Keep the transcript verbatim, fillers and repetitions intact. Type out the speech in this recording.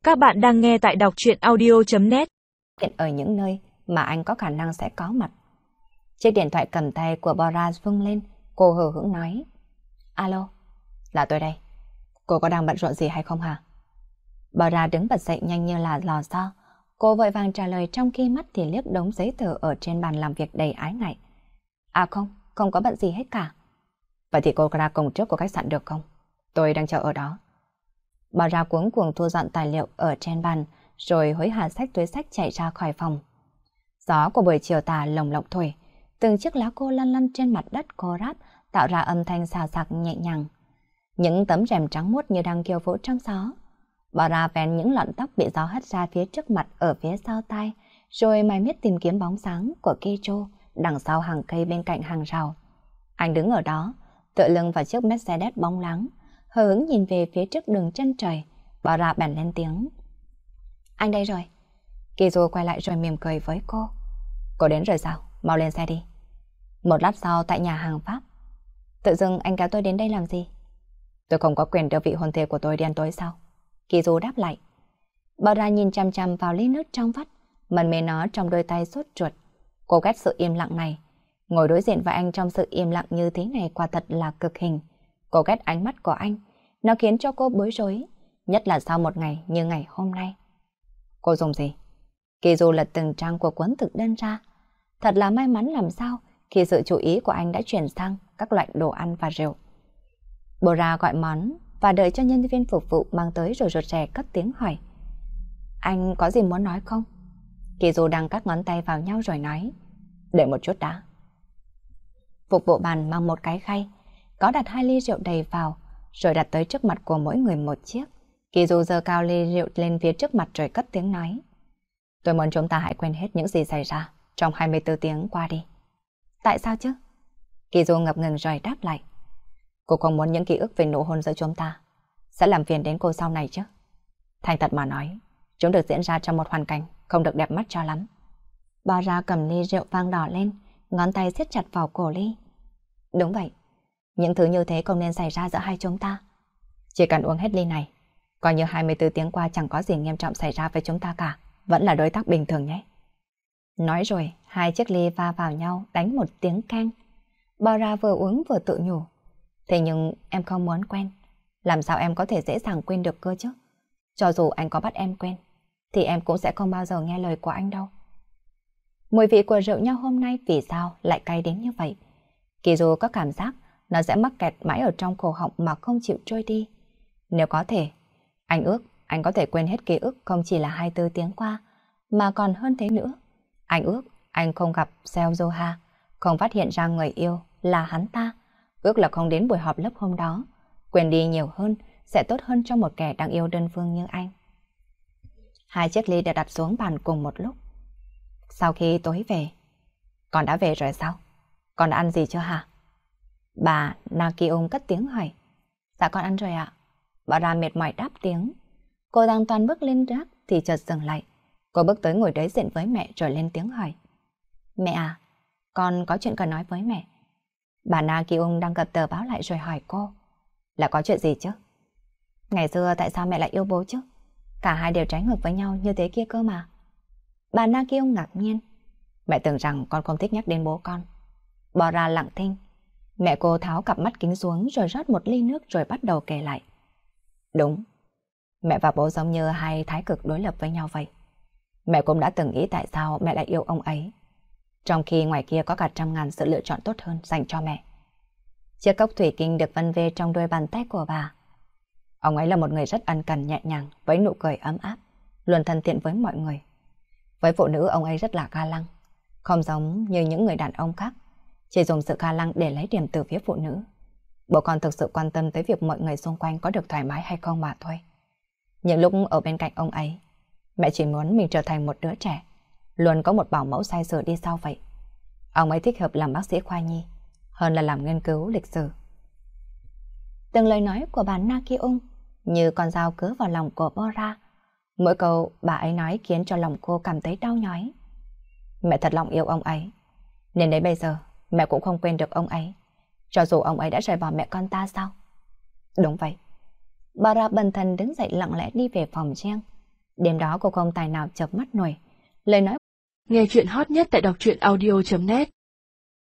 Các bạn đang nghe tại đọc truyện audio chấm net. Ở những nơi mà anh có khả năng sẽ có mặt. Chiếc điện thoại cầm tay của Boras vung lên, cô hờ hững nói. Alo, là tôi đây. Cô có đang bận rộn gì hay không hả? Boras đứng bật dậy nhanh như là lò xo. Cô vội vàng trả lời trong khi mắt thì liếc đống giấy tờ ở trên bàn làm việc đầy ái ngại. À không, không có bận gì hết cả. Vậy thì cô ra cùng trước của khách sạn được không? Tôi đang chờ ở đó. Boras cuống cuồng thu dọn tài liệu ở trên bàn, rồi hối hả xách túi xách chạy ra khỏi phòng. Gió của buổi chiều tà lồng lộng thổi, từng chiếc lá khô lăn lăn trên mặt đất khô ráp, tạo ra âm thanh xào xạc nhẹ nhàng. Những tấm rèm trắng muốt như đang kêu vũ trong gió. Boras vén những lọn tóc bị gió hất ra phía trước mặt ở phía sau tai, rồi mải miết tìm kiếm bóng sáng của Kijo đằng sau hàng cây bên cạnh hàng rào. Anh đứng ở đó, tựa lưng vào chiếc Mercedes bóng láng, hờ hững nhìn về phía trước đường chân trời. Boras bèn lên tiếng. Anh đây rồi. Kijo quay lại rồi mỉm cười với cô. Cô đến rồi sao? Mau lên xe đi. Một lát sau tại nhà hàng Pháp. Tự dưng anh kéo tôi đến đây làm gì? Tôi không có quyền đưa vị hôn thê của tôi đi ăn tối sao? Kijo đáp lại. Boras nhìn chăm chăm vào ly nước trong vắt, mân mê nó trong đôi tay sốt ruột. Cô ghét sự im lặng này. Ngồi đối diện với anh trong sự im lặng như thế này quả thật là cực hình. Cô ghét ánh mắt của anh. Nó khiến cho cô bối rối, nhất là sau một ngày như ngày hôm nay. Cô dùng gì? Kijo lật từng trang của cuốn thực đơn ra. Thật là may mắn làm sao khi sự chú ý của anh đã chuyển sang các loại đồ ăn và rượu. Boras gọi món và đợi cho nhân viên phục vụ mang tới rồi rụt rè cất tiếng hỏi. Anh có gì muốn nói không? Kijo đang các ngón tay vào nhau rồi nói. Để một chút đã. Phục vụ bàn mang một cái khay, có đặt hai ly rượu đầy vào, rồi đặt tới trước mặt của mỗi người một chiếc. Kijo giơ cao ly rượu lên phía trước mặt rồi cất tiếng nói. Tôi muốn chúng ta hãy quên hết những gì xảy ra trong hai mươi tư tiếng qua đi. Tại sao chứ? Kijo ngập ngừng rồi đáp lại. Cô không muốn những ký ức về nụ hôn giữa chúng ta sẽ làm phiền đến cô sau này chứ? Thành thật mà nói, chúng được diễn ra trong một hoàn cảnh không được đẹp mắt cho lắm. Boras cầm ly rượu vang đỏ lên, ngón tay siết chặt vào cổ ly. Đúng vậy, những thứ như thế không nên xảy ra giữa hai chúng ta. Chỉ cần uống hết ly này, coi như hai mươi tư tiếng qua chẳng có gì nghiêm trọng xảy ra với chúng ta cả, vẫn là đối tác bình thường nhé. Nói rồi, hai chiếc ly va vào nhau đánh một tiếng keng. Boras vừa uống vừa tự nhủ. Thế nhưng em không muốn quen. Làm sao em có thể dễ dàng quên được cơ chứ? Cho dù anh có bắt em quên, thì em cũng sẽ không bao giờ nghe lời của anh đâu. Mùi vị của rượu nho hôm nay vì sao lại cay đến như vậy? Kijo có cảm giác nó sẽ mắc kẹt mãi ở trong cổ họng mà không chịu trôi đi. Nếu có thể, anh ước anh có thể quên hết ký ức không chỉ là hai mươi tư tiếng qua, mà còn hơn thế nữa. Anh ước anh không gặp Seo Joha, không phát hiện ra người yêu là hắn ta. Ước là không đến buổi họp lớp hôm đó. Quên đi nhiều hơn sẽ tốt hơn cho một kẻ đang yêu đơn phương như anh. Hai chiếc ly được đặt xuống bàn cùng một lúc. Sau khi tối về, con đã về rồi sao? Con đã ăn gì chưa hả? Bà Nakiung cất tiếng hỏi. Dạ con ăn rồi ạ. Boras mệt mỏi đáp tiếng. Cô đang toàn bước lên gác thì chợt dừng lại. Cô bước tới ngồi đối diện với mẹ rồi lên tiếng hỏi. Mẹ à, con có chuyện cần nói với mẹ. Bà Nakiung đang gập tờ báo lại rồi hỏi cô. Là có chuyện gì chứ? Ngày xưa tại sao mẹ lại yêu bố chứ? Cả hai đều trái ngược với nhau như thế kia cơ mà. Bà Nakiung ngạc nhiên. Mẹ tưởng rằng con không thích nhắc đến bố con. Boras lặng thinh. Mẹ cô tháo cặp mắt kính xuống rồi rót một ly nước rồi bắt đầu kể lại. Đúng, mẹ và bố giống như hai thái cực đối lập với nhau vậy. Mẹ cũng đã từng nghĩ tại sao mẹ lại yêu ông ấy, trong khi ngoài kia có cả trăm ngàn sự lựa chọn tốt hơn dành cho mẹ. Chiếc cốc thủy tinh được vân vê trong đôi bàn tay của bà. Ông ấy là một người rất ân cần nhẹ nhàng, với nụ cười ấm áp, luôn thân thiện với mọi người. Với phụ nữ ông ấy rất là ga lăng, không giống như những người đàn ông khác, chỉ dùng sự ga lăng để lấy điểm từ phía phụ nữ. Bố con thực sự quan tâm tới việc mọi người xung quanh có được thoải mái hay không mà thôi. Những lúc ở bên cạnh ông ấy, mẹ chỉ muốn mình trở thành một đứa trẻ, luôn có một bảo mẫu sai sửa đi sau vậy. Ông ấy thích hợp làm bác sĩ khoa nhi hơn là làm nghiên cứu lịch sử. Từng lời nói của bà Nakiung như con dao cứa vào lòng của Boras. Mỗi câu bà ấy nói khiến cho lòng cô cảm thấy đau nhói. Mẹ thật lòng yêu ông ấy, nên đến bây giờ mẹ cũng không quên được ông ấy, cho dù ông ấy đã rời bỏ mẹ con ta sao? Đúng vậy. Boras bần thần đứng dậy lặng lẽ đi về phòng riêng. Đêm đó cô không tài nào chợp mắt nổi. Lời nói nghe chuyện hot nhất tại đọc truyện audio chấm net.